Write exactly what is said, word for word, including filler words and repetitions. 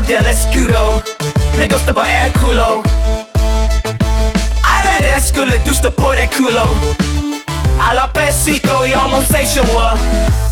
del escudo. Me gusta por el culo. Ay, es que le gusta por el culo. A la pesito y homosexual.